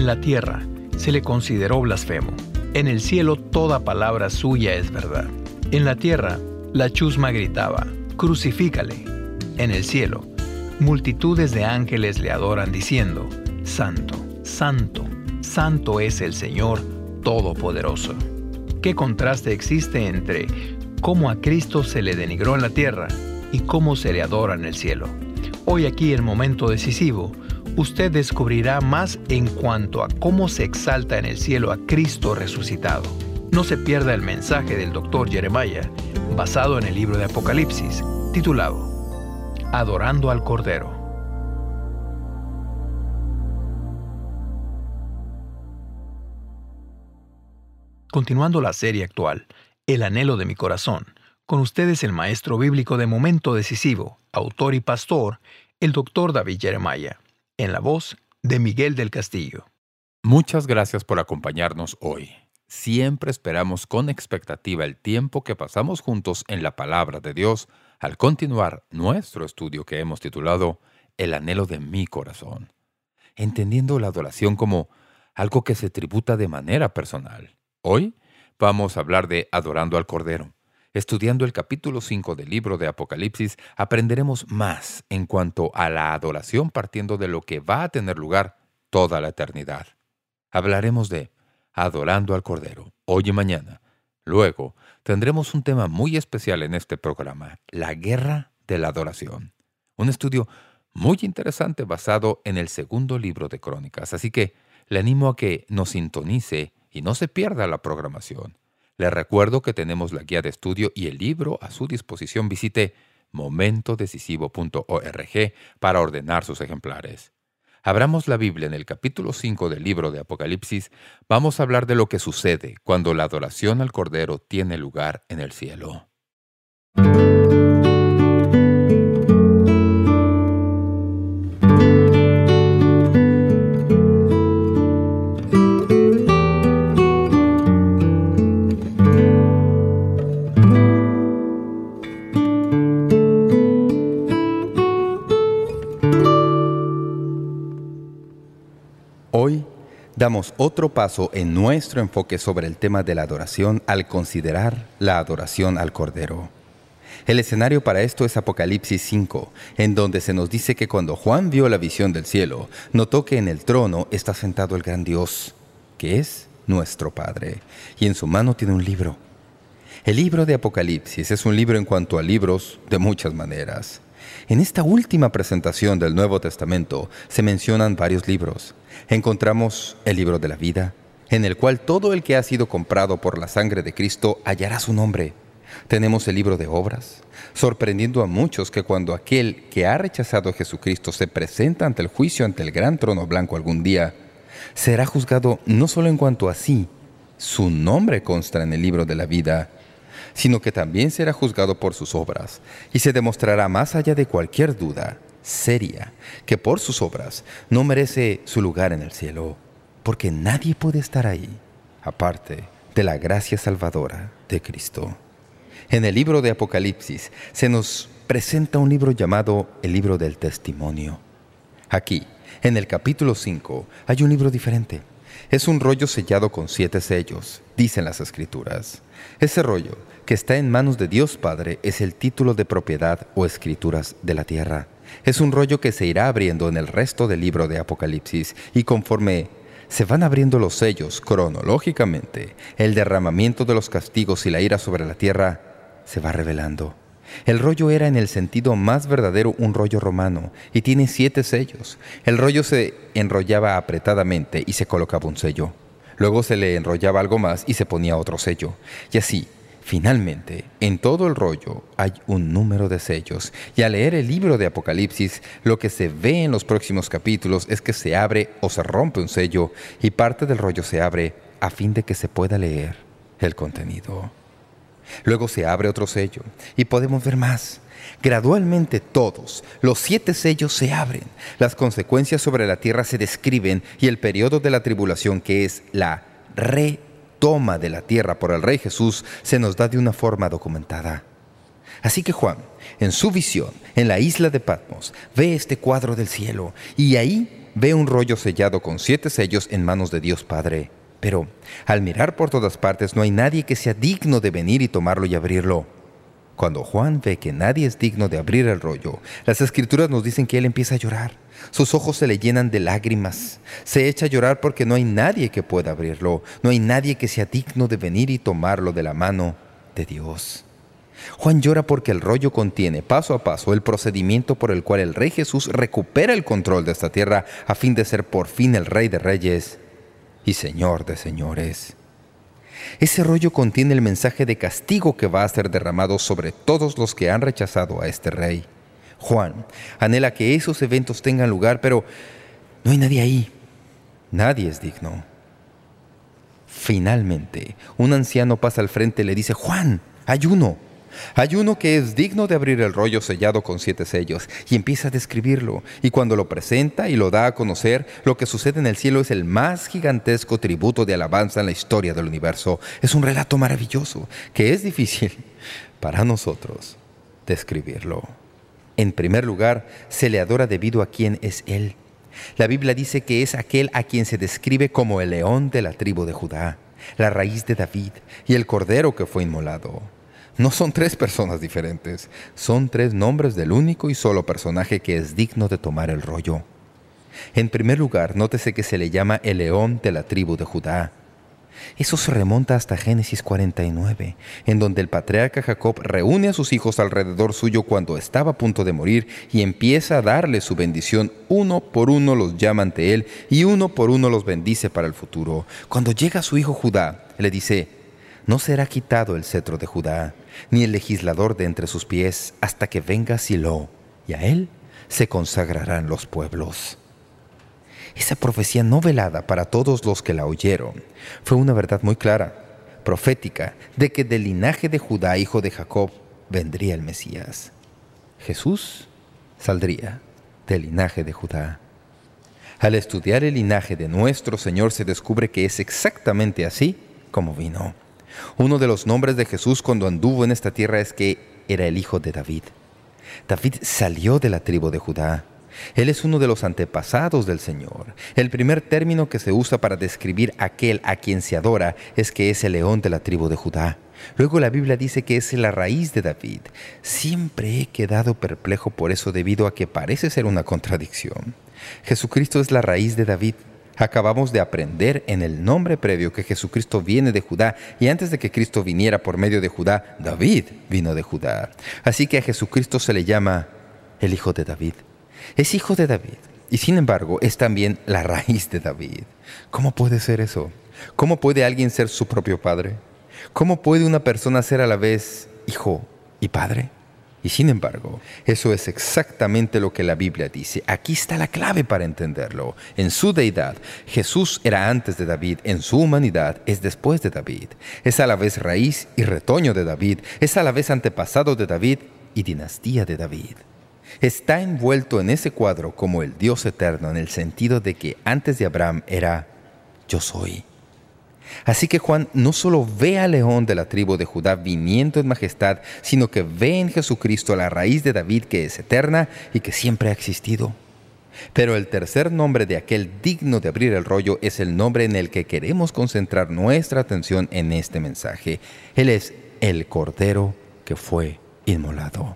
En la tierra se le consideró blasfemo. En el cielo toda palabra suya es verdad. En la tierra la chusma gritaba, crucifícale. En el cielo multitudes de ángeles le adoran diciendo, Santo, Santo, Santo es el Señor Todopoderoso. ¿Qué contraste existe entre cómo a Cristo se le denigró en la tierra y cómo se le adora en el cielo? Hoy aquí en Momento Decisivo, usted descubrirá más en cuanto a cómo se exalta en el cielo a Cristo resucitado. No se pierda el mensaje del Dr. Jeremiah, basado en el libro de Apocalipsis, titulado Adorando al Cordero. Continuando la serie actual, El anhelo de mi corazón, con ustedes el maestro bíblico de Momento Decisivo, autor y pastor, el Dr. David Jeremiah, en la voz de Miguel del Castillo. Muchas gracias por acompañarnos hoy. Siempre esperamos con expectativa el tiempo que pasamos juntos en la Palabra de Dios al continuar nuestro estudio que hemos titulado El anhelo de mi corazón, entendiendo la adoración como algo que se tributa de manera personal. Hoy vamos a hablar de adorando al Cordero. Estudiando el capítulo 5 del libro de Apocalipsis, aprenderemos más en cuanto a la adoración partiendo de lo que va a tener lugar toda la eternidad. Hablaremos de adorando al Cordero, hoy y mañana. Luego, tendremos un tema muy especial en este programa, la guerra de la adoración. Un estudio muy interesante basado en el segundo libro de Crónicas, así que le animo a que nos sintonice y no se pierda la programación. Le recuerdo que tenemos la guía de estudio y el libro a su disposición. Visite momentodecisivo.org para ordenar sus ejemplares. Abramos la Biblia en el capítulo 5 del libro de Apocalipsis. Vamos a hablar de lo que sucede cuando la adoración al Cordero tiene lugar en el cielo. Hoy damos otro paso en nuestro enfoque sobre el tema de la adoración al considerar la adoración al Cordero. El escenario para esto es Apocalipsis 5, en donde se nos dice que cuando Juan vio la visión del cielo, notó que en el trono está sentado el gran Dios, que es nuestro Padre, y en su mano tiene un libro. El libro de Apocalipsis es un libro en cuanto a libros de muchas maneras. En esta última presentación del Nuevo Testamento se mencionan varios libros. Encontramos el libro de la vida, en el cual todo el que ha sido comprado por la sangre de Cristo hallará su nombre. Tenemos el libro de obras, sorprendiendo a muchos que cuando aquel que ha rechazado a Jesucristo se presenta ante el juicio ante el gran trono blanco algún día, será juzgado no solo en cuanto a sí, su nombre consta en el libro de la vida, sino que también será juzgado por sus obras, y se demostrará más allá de cualquier duda seria que por sus obras no merece su lugar en el cielo, porque nadie puede estar ahí, aparte de la gracia salvadora de Cristo. En el libro de Apocalipsis se nos presenta un libro llamado el libro del testimonio. Aquí, en el capítulo 5, hay un libro diferente. Es un rollo sellado con 7 sellos, dicen las Escrituras. Ese rollo, que está en manos de Dios Padre, es el título de propiedad o escrituras de la tierra. Es un rollo que se irá abriendo en el resto del libro de Apocalipsis, y conforme se van abriendo los sellos cronológicamente, el derramamiento de los castigos y la ira sobre la tierra se va revelando. El rollo era en el sentido más verdadero un rollo romano y tiene 7 sellos. El rollo se enrollaba apretadamente y se colocaba un sello. Luego se le enrollaba algo más y se ponía otro sello. Y así, finalmente, en todo el rollo hay un número de sellos. Y al leer el libro de Apocalipsis, lo que se ve en los próximos capítulos es que se abre o se rompe un sello y parte del rollo se abre a fin de que se pueda leer el contenido. Luego se abre otro sello y podemos ver más. Gradualmente todos los 7 sellos se abren. Las consecuencias sobre la tierra se describen y el periodo de la tribulación, que es la retoma de la tierra por el Rey Jesús, se nos da de una forma documentada. Así que Juan, en su visión, en la isla de Patmos, ve este cuadro del cielo y ahí ve un rollo sellado con 7 sellos en manos de Dios Padre. Pero al mirar por todas partes no hay nadie que sea digno de venir y tomarlo y abrirlo. Cuando Juan ve que nadie es digno de abrir el rollo, las Escrituras nos dicen que él empieza a llorar. Sus ojos se le llenan de lágrimas. Se echa a llorar porque no hay nadie que pueda abrirlo. No hay nadie que sea digno de venir y tomarlo de la mano de Dios. Juan llora porque el rollo contiene, paso a paso, el procedimiento por el cual el Rey Jesús recupera el control de esta tierra a fin de ser por fin el Rey de Reyes y Señor de Señores. Ese rollo contiene el mensaje de castigo que va a ser derramado sobre todos los que han rechazado a este Rey. Juan anhela que esos eventos tengan lugar, pero no hay nadie ahí. Nadie es digno. Finalmente, un anciano pasa al frente y le dice: «Juan, hay uno que es digno de abrir el rollo sellado con 7 sellos», y empieza a describirlo. Y cuando lo presenta y lo da a conocer, lo que sucede en el cielo es el más gigantesco tributo de alabanza en la historia del universo. Es un relato maravilloso que es difícil para nosotros describirlo. En primer lugar, se le adora debido a quién es Él. La Biblia dice que es aquel a quien se describe como el león de la tribu de Judá, la raíz de David y el cordero que fue inmolado. No son 3 personas diferentes, son 3 nombres del único y solo personaje que es digno de tomar el rollo. En primer lugar, nótese que se le llama el león de la tribu de Judá. Eso se remonta hasta Génesis 49, en donde el patriarca Jacob reúne a sus hijos alrededor suyo cuando estaba a punto de morir y empieza a darles su bendición. Uno por uno los llama ante él y uno por uno los bendice para el futuro. Cuando llega su hijo Judá, le dice: «No será quitado el cetro de Judá, ni el legislador de entre sus pies, hasta que venga Silo, y a él se consagrarán los pueblos». Esa profecía no velada para todos los que la oyeron fue una verdad muy clara, profética, de que del linaje de Judá, hijo de Jacob, vendría el Mesías. Jesús saldría del linaje de Judá. Al estudiar el linaje de nuestro Señor se descubre que es exactamente así como vino. Uno de los nombres de Jesús cuando anduvo en esta tierra es que era el hijo de David. David salió de la tribu de Judá. Él es uno de los antepasados del Señor. El primer término que se usa para describir aquel a quien se adora es que es el león de la tribu de Judá. Luego la Biblia dice que es la raíz de David. Siempre he quedado perplejo por eso debido a que parece ser una contradicción. Jesucristo es la raíz de David. Acabamos de aprender en el nombre previo que Jesucristo viene de Judá, y antes de que Cristo viniera por medio de Judá, David vino de Judá. Así que a Jesucristo se le llama el Hijo de David. Es hijo de David y sin embargo es también la raíz de David. ¿Cómo puede ser eso? ¿Cómo puede alguien ser su propio padre? ¿Cómo puede una persona ser a la vez hijo y padre? Y sin embargo, eso es exactamente lo que la Biblia dice. Aquí está la clave para entenderlo. En su deidad, Jesús era antes de David. En su humanidad, es después de David. Es a la vez raíz y retoño de David. Es a la vez antepasado de David y dinastía de David. Está envuelto en ese cuadro como el Dios eterno en el sentido de que antes de Abraham era «Yo soy». Así que Juan no solo ve al león de la tribu de Judá viniendo en majestad, sino que ve en Jesucristo la raíz de David que es eterna y que siempre ha existido. Pero el tercer nombre de aquel digno de abrir el rollo es el nombre en el que queremos concentrar nuestra atención en este mensaje. Él es el Cordero que fue inmolado.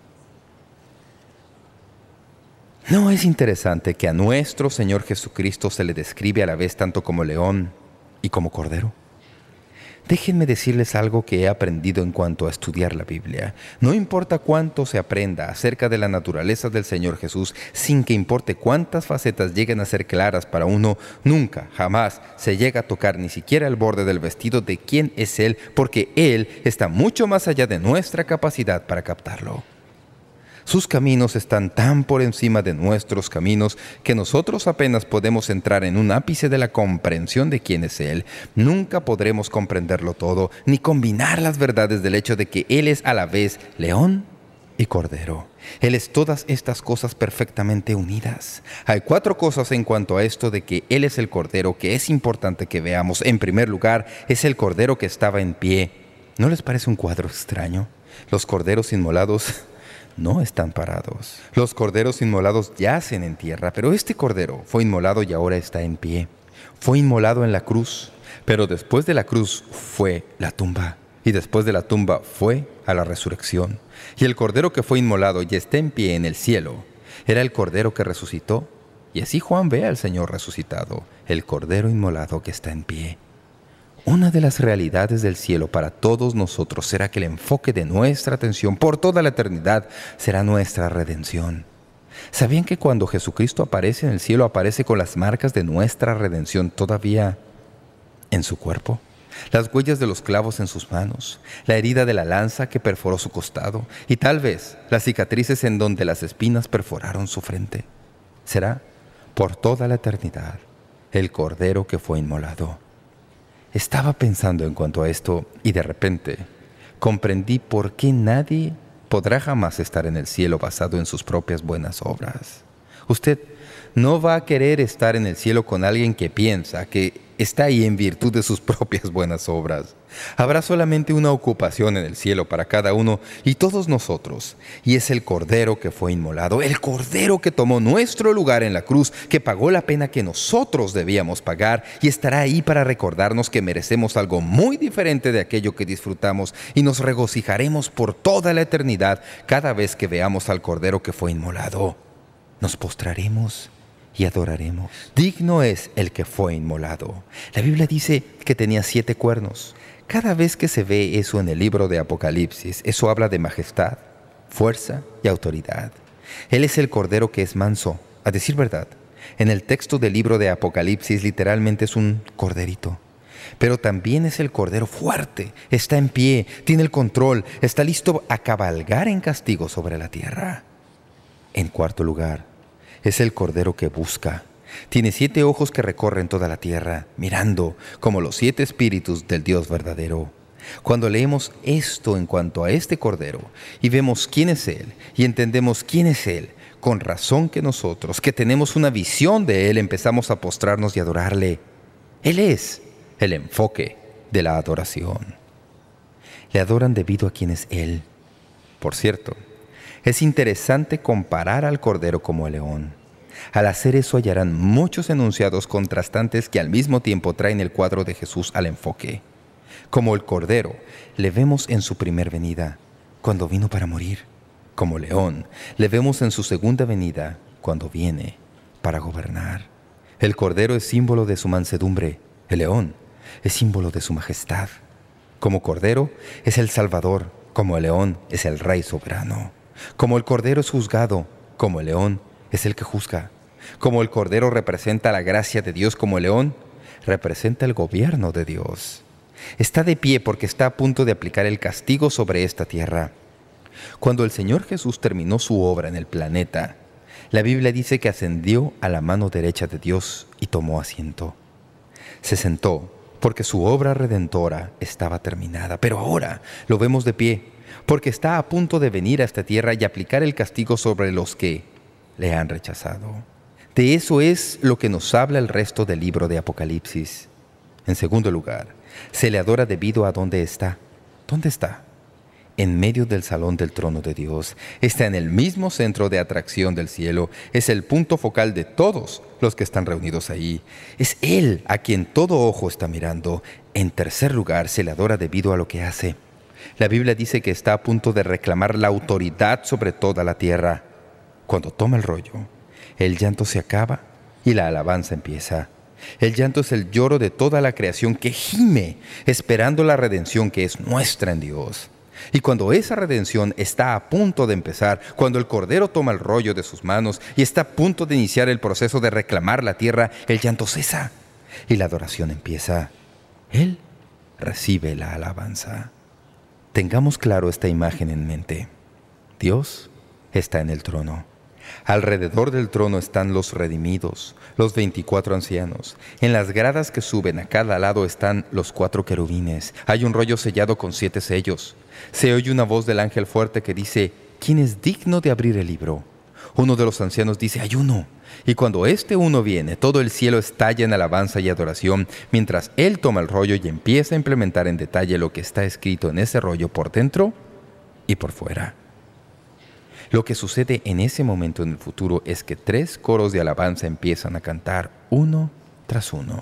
¿No es interesante que a nuestro Señor Jesucristo se le describe a la vez tanto como león y como cordero? Déjenme decirles algo que he aprendido en cuanto a estudiar la Biblia. No importa cuánto se aprenda acerca de la naturaleza del Señor Jesús, sin que importe cuántas facetas lleguen a ser claras para uno, nunca, jamás se llega a tocar ni siquiera el borde del vestido de quién es Él, porque Él está mucho más allá de nuestra capacidad para captarlo. Sus caminos están tan por encima de nuestros caminos que nosotros apenas podemos entrar en un ápice de la comprensión de quién es Él. Nunca podremos comprenderlo todo, ni combinar las verdades del hecho de que Él es a la vez león y cordero. Él es todas estas cosas perfectamente unidas. Hay 4 cosas en cuanto a esto de que Él es el cordero que es importante que veamos. En primer lugar, es el cordero que estaba en pie. ¿No les parece un cuadro extraño? Los corderos inmolados no están parados. Los corderos inmolados yacen en tierra, pero este cordero fue inmolado y ahora está en pie. Fue inmolado en la cruz, pero después de la cruz fue la tumba. Y después de la tumba fue a la resurrección. Y el cordero que fue inmolado y está en pie en el cielo era el cordero que resucitó. Y así Juan ve al Señor resucitado, el cordero inmolado que está en pie. Una de las realidades del cielo para todos nosotros será que el enfoque de nuestra atención por toda la eternidad será nuestra redención. ¿Sabían que cuando Jesucristo aparece en el cielo, aparece con las marcas de nuestra redención todavía en su cuerpo? Las huellas de los clavos en sus manos, la herida de la lanza que perforó su costado y tal vez las cicatrices en donde las espinas perforaron su frente. Será por toda la eternidad el cordero que fue inmolado. Estaba pensando en cuanto a esto y de repente comprendí por qué nadie podrá jamás estar en el cielo basado en sus propias buenas obras. Usted no va a querer estar en el cielo con alguien que piensa que está ahí en virtud de sus propias buenas obras. Habrá solamente una ocupación en el cielo para cada uno y todos nosotros, y es el Cordero que fue inmolado, el Cordero que tomó nuestro lugar en la cruz, que pagó la pena que nosotros debíamos pagar y estará ahí para recordarnos que merecemos algo muy diferente de aquello que disfrutamos y nos regocijaremos por toda la eternidad cada vez que veamos al Cordero que fue inmolado. Nos postraremos y adoraremos. Digno es el que fue inmolado. La Biblia dice que tenía 7 cuernos. Cada vez que se ve eso en el libro de Apocalipsis, eso habla de majestad, fuerza y autoridad. Él es el Cordero que es manso. A decir verdad, en el texto del libro de Apocalipsis literalmente es un corderito. Pero también es el Cordero fuerte, está en pie, tiene el control, está listo a cabalgar en castigo sobre la tierra. En cuarto lugar, es el Cordero que busca. Tiene 7 ojos que recorren toda la tierra, mirando como los 7 espíritus del Dios verdadero. Cuando leemos esto en cuanto a este Cordero y vemos quién es Él y entendemos quién es Él, con razón que nosotros, que tenemos una visión de Él, empezamos a postrarnos y adorarle. Él es el enfoque de la adoración. Le adoran debido a quién es Él. Por cierto, es interesante comparar al Cordero como el león. Al hacer eso hallarán muchos enunciados contrastantes que al mismo tiempo traen el cuadro de Jesús al enfoque. Como el Cordero, le vemos en su primer venida, cuando vino para morir. Como león, le vemos en su segunda venida, cuando viene para gobernar. El Cordero es símbolo de su mansedumbre. El león es símbolo de su majestad. Como Cordero es el Salvador. Como el león es el Rey soberano. Como el Cordero es juzgado, como el león es el que juzga. Como el Cordero representa la gracia de Dios, como el león representa el gobierno de Dios. Está de pie porque está a punto de aplicar el castigo sobre esta tierra. Cuando el Señor Jesús terminó su obra en el planeta, la Biblia dice que ascendió a la mano derecha de Dios y tomó asiento. Se sentó porque su obra redentora estaba terminada, pero ahora lo vemos de pie porque está a punto de venir a esta tierra y aplicar el castigo sobre los que le han rechazado. De eso es lo que nos habla el resto del libro de Apocalipsis. En segundo lugar, se le adora debido a dónde está. ¿Dónde está? En medio del salón del trono de Dios. Está en el mismo centro de atracción del cielo. Es el punto focal de todos los que están reunidos ahí. Es Él a quien todo ojo está mirando. En tercer lugar, se le adora debido a lo que hace. La Biblia dice que está a punto de reclamar la autoridad sobre toda la tierra. Cuando toma el rollo, el llanto se acaba y la alabanza empieza. El llanto es el lloro de toda la creación que gime, esperando la redención que es nuestra en Dios. Y cuando esa redención está a punto de empezar, cuando el Cordero toma el rollo de sus manos y está a punto de iniciar el proceso de reclamar la tierra, el llanto cesa y la adoración empieza. Él recibe la alabanza. Tengamos claro esta imagen en mente. Dios está en el trono. Alrededor del trono están los redimidos, los 24 ancianos. En las gradas que suben a cada lado están los 4 querubines. Hay un rollo sellado con 7 sellos. Se oye una voz del ángel fuerte que dice: ¿quién es digno de abrir el libro? Uno de los ancianos dice: hay uno. Y cuando este uno viene, todo el cielo estalla en alabanza y adoración, mientras él toma el rollo y empieza a implementar en detalle lo que está escrito en ese rollo por dentro y por fuera. Lo que sucede en ese momento en el futuro es que 3 coros de alabanza empiezan a cantar uno tras uno.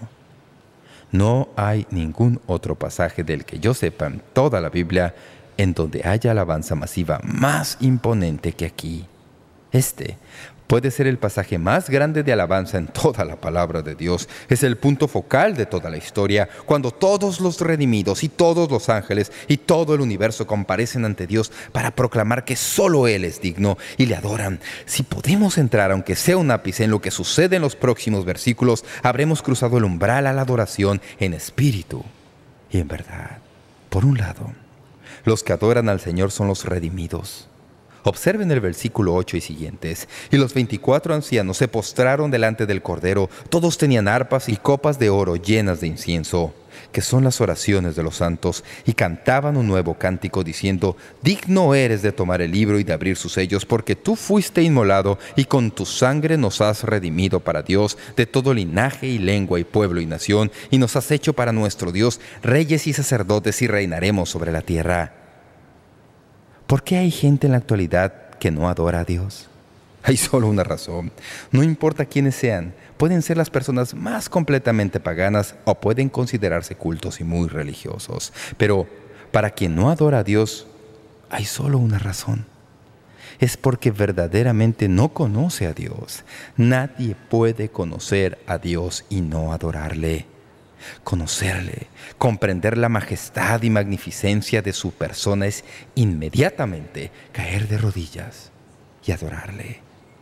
No hay ningún otro pasaje del que yo sepa en toda la Biblia en donde haya alabanza masiva más imponente que aquí. Este puede ser el pasaje más grande de alabanza en toda la palabra de Dios. Es el punto focal de toda la historia, cuando todos los redimidos y todos los ángeles y todo el universo comparecen ante Dios para proclamar que solo Él es digno y le adoran. Si podemos entrar, aunque sea un ápice, en lo que sucede en los próximos versículos, habremos cruzado el umbral a la adoración en espíritu y en verdad. Por un lado, los que adoran al Señor son los redimidos. Observen el versículo 8 y siguientes. Y los 24 ancianos se postraron delante del Cordero. Todos tenían arpas y copas de oro llenas de incienso, que son las oraciones de los santos, y cantaban un nuevo cántico diciendo: digno eres de tomar el libro y de abrir sus sellos, porque tú fuiste inmolado y con tu sangre nos has redimido para Dios de todo linaje y lengua y pueblo y nación, y nos has hecho para nuestro Dios reyes y sacerdotes, y reinaremos sobre la tierra. ¿Por qué hay gente en la actualidad que no adora a Dios? Hay solo una razón. No importa quiénes sean, pueden ser las personas más completamente paganas o pueden considerarse cultos y muy religiosos. Pero para quien no adora a Dios, hay solo una razón. Es porque verdaderamente no conoce a Dios. Nadie puede conocer a Dios y no adorarle. Conocerle, comprender la majestad y magnificencia de su persona es inmediatamente caer de rodillas y adorarle.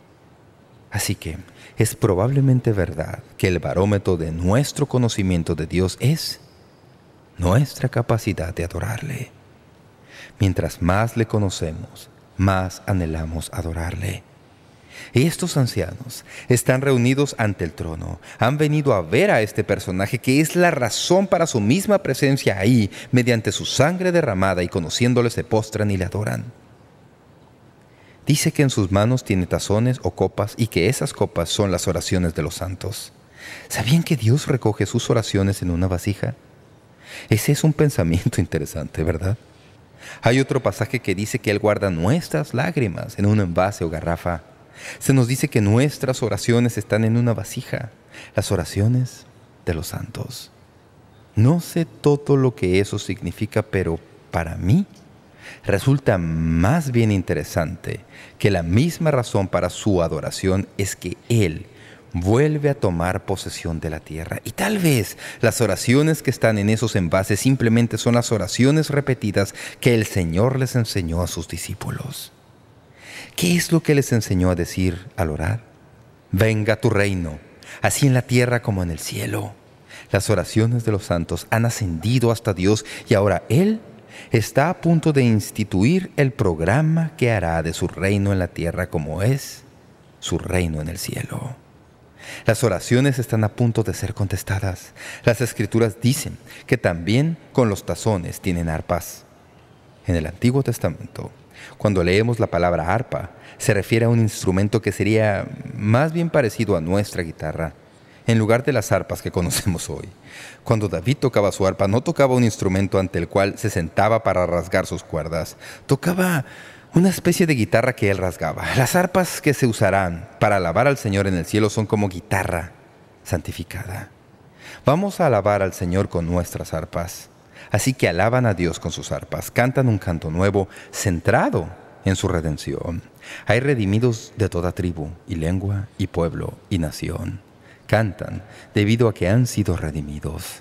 Así que es probablemente verdad que el barómetro de nuestro conocimiento de Dios es nuestra capacidad de adorarle. Mientras más le conocemos, más anhelamos adorarle. Estos ancianos están reunidos ante el trono. Han venido a ver a este personaje que es la razón para su misma presencia ahí. Mediante su sangre derramada y conociéndole se postran y le adoran. Dice que en sus manos tiene tazones o copas y que esas copas son las oraciones de los santos. ¿Sabían que Dios recoge sus oraciones en una vasija? Ese es un pensamiento interesante, ¿verdad? Hay otro pasaje que dice que Él guarda nuestras lágrimas en un envase o garrafa. Se nos dice que nuestras oraciones están en una vasija, las oraciones de los santos. No sé todo lo que eso significa, pero para mí resulta más bien interesante que la misma razón para su adoración es que Él vuelve a tomar posesión de la tierra. Y tal vez las oraciones que están en esos envases simplemente son las oraciones repetidas que el Señor les enseñó a sus discípulos. ¿Qué es lo que les enseñó a decir al orar? Venga tu reino, así en la tierra como en el cielo. Las oraciones de los santos han ascendido hasta Dios y ahora Él está a punto de instituir el programa que hará de su reino en la tierra como es su reino en el cielo. Las oraciones están a punto de ser contestadas. Las Escrituras dicen que también con los tazones tienen arpas. En el Antiguo Testamento, cuando leemos la palabra arpa, se refiere a un instrumento que sería más bien parecido a nuestra guitarra, en lugar de las arpas que conocemos hoy. Cuando David tocaba su arpa, no tocaba un instrumento ante el cual se sentaba para rasgar sus cuerdas. Tocaba una especie de guitarra que él rasgaba. Las arpas que se usarán para alabar al Señor en el cielo son como guitarra santificada. Vamos a alabar al Señor con nuestras arpas. Así que alaban a Dios con sus arpas, cantan un canto nuevo centrado en su redención. Hay redimidos de toda tribu y lengua y pueblo y nación. Cantan debido a que han sido redimidos.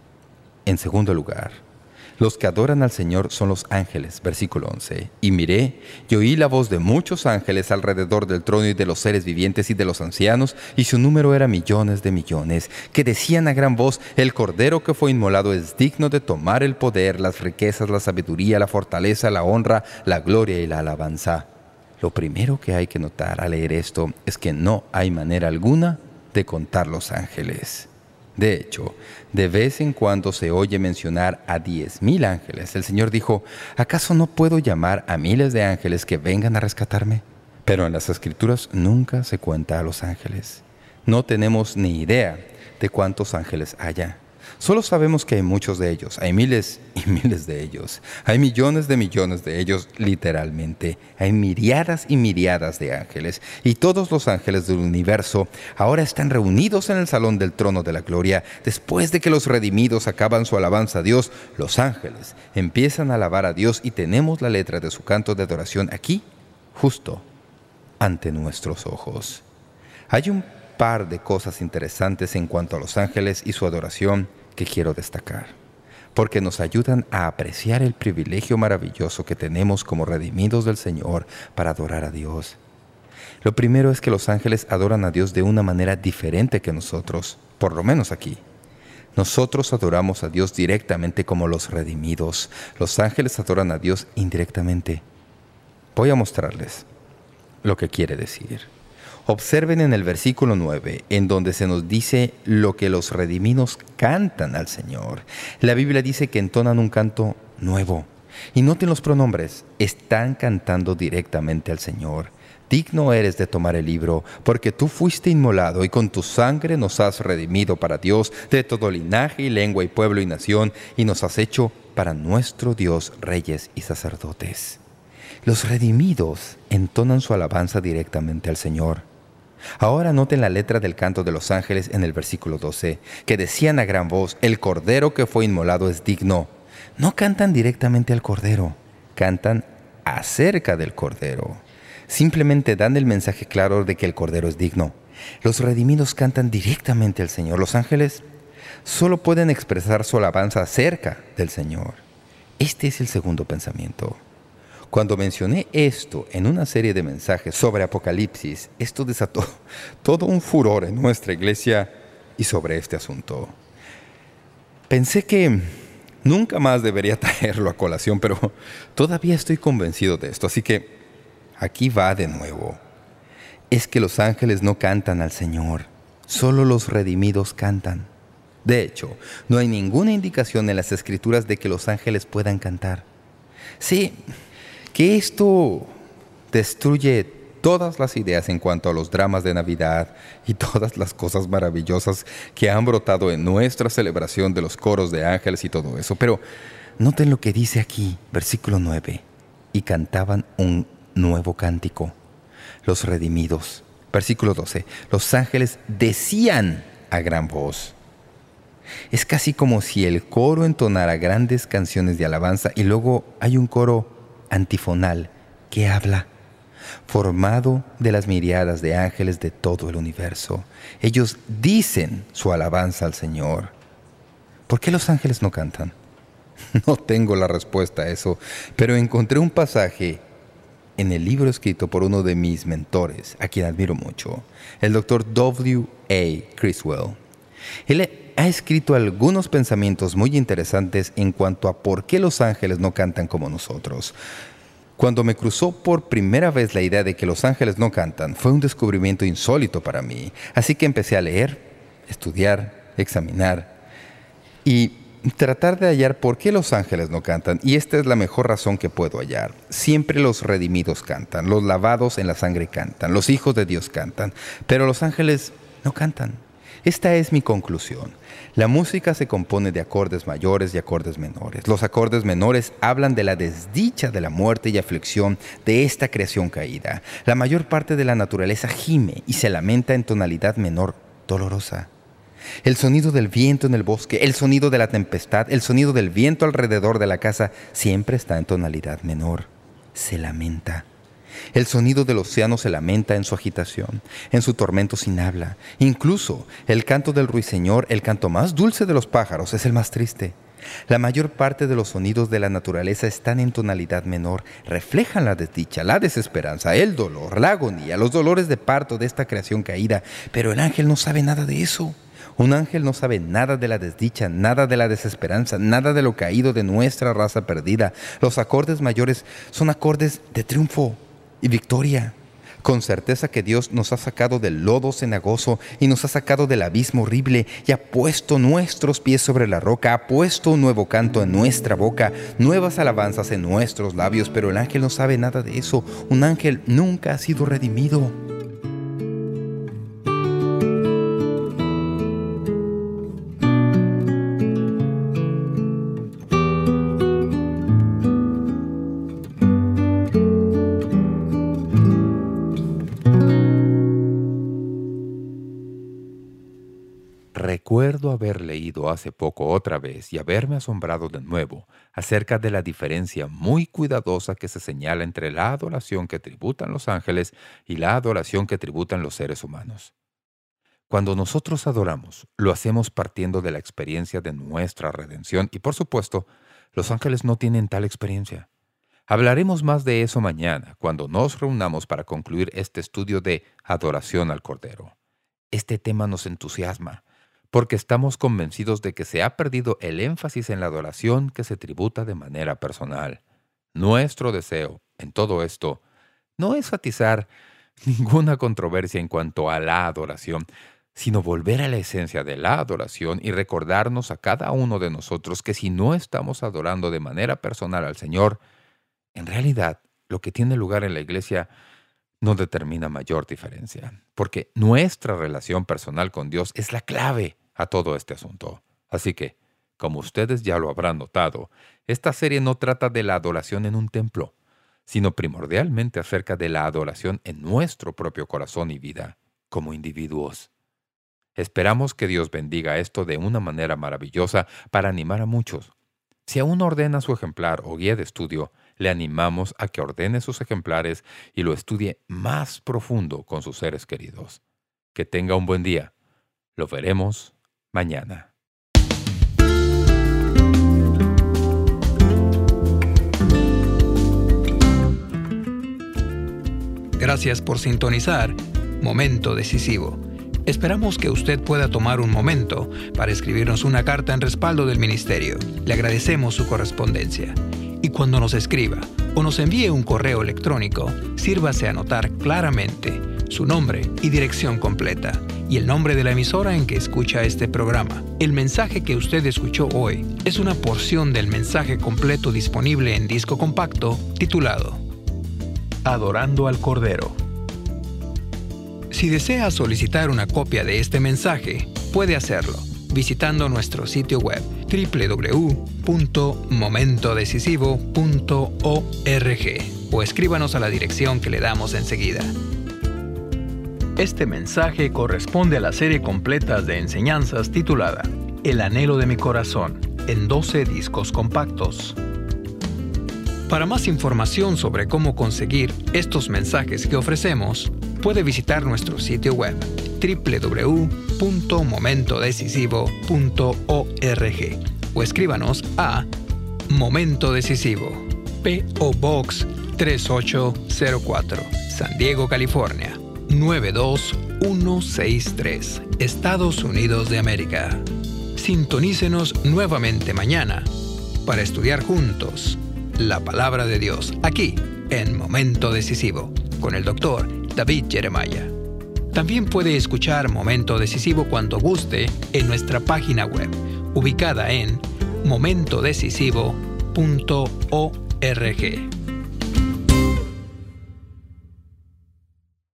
En segundo lugar, los que adoran al Señor son los ángeles. Versículo 11. Y miré, y oí la voz de muchos ángeles alrededor del trono y de los seres vivientes y de los ancianos, y su número era millones de millones, que decían a gran voz: el Cordero que fue inmolado es digno de tomar el poder, las riquezas, la sabiduría, la fortaleza, la honra, la gloria y la alabanza. Lo primero que hay que notar al leer esto es que no hay manera alguna de contar los ángeles. De hecho, de vez en cuando se oye mencionar a 10,000 ángeles. El Señor dijo: ¿acaso no puedo llamar a miles de ángeles que vengan a rescatarme? Pero en las Escrituras nunca se cuenta a los ángeles. No tenemos ni idea de cuántos ángeles haya. Solo sabemos que hay muchos de ellos, hay miles y miles de ellos, hay millones de ellos, literalmente. Hay miriadas y miriadas de ángeles, y todos los ángeles del universo ahora están reunidos en el salón del trono de la gloria. Después de que los redimidos acaban su alabanza a Dios, los ángeles empiezan a alabar a Dios y tenemos la letra de su canto de adoración aquí, justo ante nuestros ojos. Hay un par de cosas interesantes en cuanto a los ángeles y su adoración que quiero destacar, porque nos ayudan a apreciar el privilegio maravilloso que tenemos como redimidos del Señor para adorar a Dios. Lo primero es que los ángeles adoran a Dios de una manera diferente que nosotros, por lo menos aquí. Nosotros adoramos a Dios directamente como los redimidos. Los ángeles adoran a Dios indirectamente. Voy a mostrarles lo que quiere decir. Observen en el versículo 9, en donde se nos dice lo que los redimidos cantan al Señor. La Biblia dice que entonan un canto nuevo. Y noten los pronombres. Están cantando directamente al Señor. Digno eres de tomar el libro, porque tú fuiste inmolado y con tu sangre nos has redimido para Dios de todo linaje y lengua y pueblo y nación, y nos has hecho para nuestro Dios reyes y sacerdotes. Los redimidos entonan su alabanza directamente al Señor. Ahora noten la letra del canto de los ángeles en el versículo 12, que decían a gran voz, el Cordero que fue inmolado es digno. No cantan directamente al Cordero, cantan acerca del Cordero. Simplemente dan el mensaje claro de que el Cordero es digno. Los redimidos cantan directamente al Señor. Los ángeles solo pueden expresar su alabanza acerca del Señor. Este es el segundo pensamiento. Cuando mencioné esto en una serie de mensajes sobre Apocalipsis, esto desató todo un furor en nuestra iglesia y sobre este asunto. Pensé que nunca más debería traerlo a colación, pero todavía estoy convencido de esto, así que aquí va de nuevo. Es que los ángeles no cantan al Señor, solo los redimidos cantan. De hecho, no hay ninguna indicación en las Escrituras de que los ángeles puedan cantar. Sí, que esto destruye todas las ideas en cuanto a los dramas de Navidad y todas las cosas maravillosas que han brotado en nuestra celebración de los coros de ángeles y todo eso. Pero noten lo que dice aquí, versículo 9. Y cantaban un nuevo cántico, los redimidos. Versículo 12. Los ángeles decían a gran voz. Es casi como si el coro entonara grandes canciones de alabanza y luego hay un coro antifonal que habla, formado de las miriadas de ángeles de todo el universo. Ellos dicen su alabanza al Señor. ¿Por qué los ángeles no cantan? No tengo la respuesta a eso, pero encontré un pasaje en el libro escrito por uno de mis mentores, a quien admiro mucho, el Dr. W. A. Criswell. Él ha escrito algunos pensamientos muy interesantes en cuanto a por qué los ángeles no cantan como nosotros. Cuando me cruzó por primera vez la idea de que los ángeles no cantan, fue un descubrimiento insólito para mí. Así que empecé a leer, estudiar, examinar y tratar de hallar por qué los ángeles no cantan. Y esta es la mejor razón que puedo hallar. Siempre los redimidos cantan, los lavados en la sangre cantan, los hijos de Dios cantan, pero los ángeles no cantan. Esta es mi conclusión. La música se compone de acordes mayores y acordes menores. Los acordes menores hablan de la desdicha de la muerte y aflicción de esta creación caída. La mayor parte de la naturaleza gime y se lamenta en tonalidad menor, dolorosa. El sonido del viento en el bosque, el sonido de la tempestad, el sonido del viento alrededor de la casa, siempre está en tonalidad menor. Se lamenta. El sonido del océano se lamenta en su agitación, en su tormento sin habla. Incluso el canto del ruiseñor, el canto más dulce de los pájaros, es el más triste. La mayor parte de los sonidos de la naturaleza están en tonalidad menor, reflejan la desdicha, la desesperanza, el dolor, la agonía, los dolores de parto de esta creación caída. Pero el ángel no sabe nada de eso. Un ángel no sabe nada de la desdicha, nada de la desesperanza, nada de lo caído de nuestra raza perdida. Los acordes mayores son acordes de triunfo y victoria, con certeza que Dios nos ha sacado del lodo cenagoso y nos ha sacado del abismo horrible y ha puesto nuestros pies sobre la roca, ha puesto un nuevo canto en nuestra boca, nuevas alabanzas en nuestros labios, pero el ángel no sabe nada de eso. Un ángel nunca ha sido redimido. Recuerdo haber leído hace poco otra vez y haberme asombrado de nuevo acerca de la diferencia muy cuidadosa que se señala entre la adoración que tributan los ángeles y la adoración que tributan los seres humanos. Cuando nosotros adoramos, lo hacemos partiendo de la experiencia de nuestra redención y, por supuesto, los ángeles no tienen tal experiencia. Hablaremos más de eso mañana, cuando nos reunamos para concluir este estudio de adoración al Cordero. Este tema nos entusiasma, porque estamos convencidos de que se ha perdido el énfasis en la adoración que se tributa de manera personal. Nuestro deseo, en todo esto, no es atizar ninguna controversia en cuanto a la adoración, sino volver a la esencia de la adoración y recordarnos a cada uno de nosotros que si no estamos adorando de manera personal al Señor, en realidad lo que tiene lugar en la iglesia no determina mayor diferencia, porque nuestra relación personal con Dios es la clave a todo este asunto. Así que, como ustedes ya lo habrán notado, esta serie no trata de la adoración en un templo, sino primordialmente acerca de la adoración en nuestro propio corazón y vida, como individuos. Esperamos que Dios bendiga esto de una manera maravillosa para animar a muchos. Si aún no ordena su ejemplar o guía de estudio, le animamos a que ordene sus ejemplares y lo estudie más profundo con sus seres queridos. Que tenga un buen día. Lo veremos mañana. Gracias por sintonizar Momento Decisivo. Esperamos que usted pueda tomar un momento para escribirnos una carta en respaldo del ministerio. Le agradecemos su correspondencia. Y cuando nos escriba o nos envíe un correo electrónico, sírvase a anotar claramente su nombre y dirección completa y el nombre de la emisora en que escucha este programa. El mensaje que usted escuchó hoy es una porción del mensaje completo disponible en disco compacto titulado Adorando al Cordero. Si desea solicitar una copia de este mensaje, puede hacerlo visitando nuestro sitio web www.momentodecisivo.org o escríbanos a la dirección que le damos enseguida. Este mensaje corresponde a la serie completa de enseñanzas titulada El anhelo de mi corazón, en 12 discos compactos. Para más información sobre cómo conseguir estos mensajes que ofrecemos, puede visitar nuestro sitio web www.momentodecisivo.org o escríbanos a Momento Decisivo, P.O. Box 3804, San Diego, California 92163, Estados Unidos de América. Sintonícenos nuevamente mañana para estudiar juntos la Palabra de Dios aquí en Momento Decisivo con el Dr. David Jeremiah. También puede escuchar Momento Decisivo cuando guste en nuestra página web, ubicada en momentodecisivo.org.